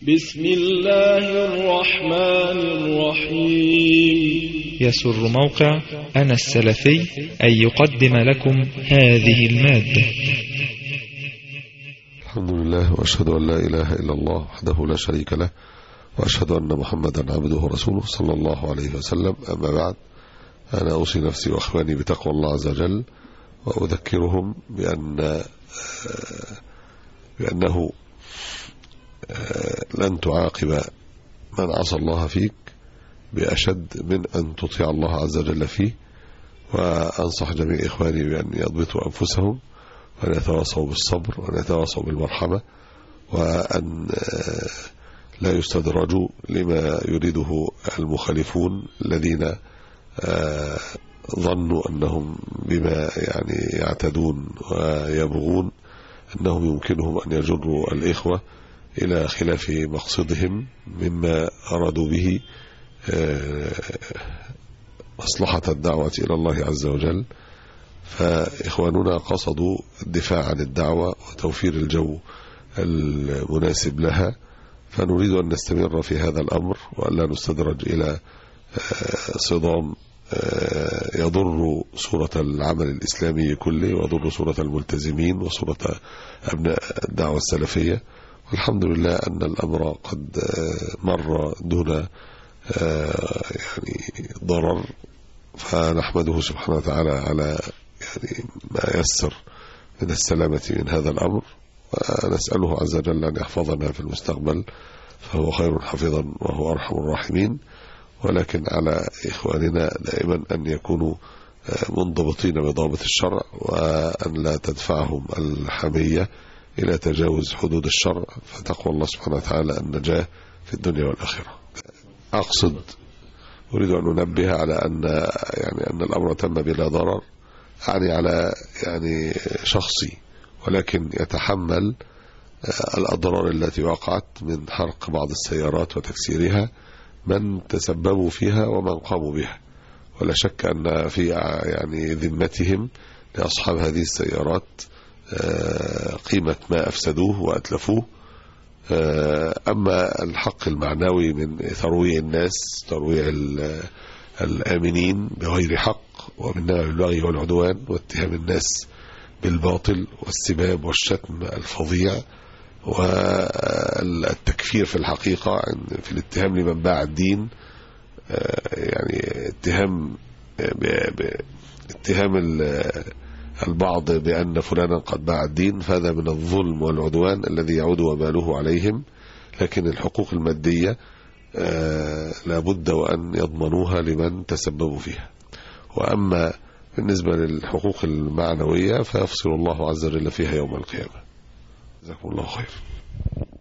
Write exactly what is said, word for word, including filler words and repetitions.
بسم الله الرحمن الرحيم. يسر موقع أنا السلفي أن يقدم لكم هذه المادة. الحمد لله، وأشهد أن لا إله إلا الله وحده لا شريك له، وأشهد أن محمدا عبده ورسوله صلى الله عليه وسلم. أما بعد، أنا أوصي نفسي وأخواني بتقوى الله عز وجل، وأذكرهم بأن بأنه لن تعاقب من عصى الله فيك بأشد من أن تطيع الله عز وجل فيه. وأنصح جميع إخواني بأن يضبطوا أنفسهم، وأن يتواصوا بالصبر، وأن يتواصوا بالمرحمة، وأن لا يستدرجوا لما يريده المخالفون الذين ظنوا أنهم بما يعني يعتدون ويبغون أنهم يمكنهم أن يجروا الإخوة إلى خلاف مقصدهم مما أرادوا به مصلحة الدعوة إلى الله عز وجل. فإخواننا قصدوا الدفاع عن الدعوة وتوفير الجو المناسب لها، فنريد أن نستمر في هذا الأمر، وألا نستدرج إلى صدام يضر صورة العمل الإسلامي كله، ويضر صورة الملتزمين وصورة أبناء الدعوة السلفية. والحمد لله أن الأمر قد مر دون يعني ضرر، فنحمده سبحانه وتعالى على يعني ما يسر من السلامة من هذا الأمر، ونسأله عز وجل أن يحفظنا في المستقبل، فهو خير حافظا وهو أرحم الراحمين. ولكن على إخواننا دائما أن يكونوا منضبطين بضابط الشرع، وأن لا تدفعهم الحمية إلى تجاوز حدود الشرع، فتقوى الله سبحانه وتعالى النجاة في الدنيا والآخرة. أقصد أريد أن أنبه على أن يعني أن الأمر تم بلا ضرر، يعني على يعني شخصي، ولكن يتحمل الأضرار التي وقعت من حرق بعض السيارات وتكسيرها من تسببوا فيها ومن قاموا بها. ولا شك أن في يعني ذمتهم لأصحاب هذه السيارات قيمة ما أفسدوه وأتلفوه. أما الحق المعنوي من ترويع الناس، ترويع الآمنين بغير حق، ومن اللغي والعدوان واتهام الناس بالباطل والسباب والشتم الفظيع والتكفير في الحقيقة في الاتهام لمن باع الدين، يعني اتهام اتهام البعض بأن فلانا قد باع الدين، فهذا من الظلم والعدوان الذي يعود وباله عليهم. لكن الحقوق المادية لابد وأن يضمنوها لمن تسببوا فيها. وأما بالنسبة للحقوق المعنوية فيفصل الله عز وجل فيها يوم القيامة. جزاكم الله خير.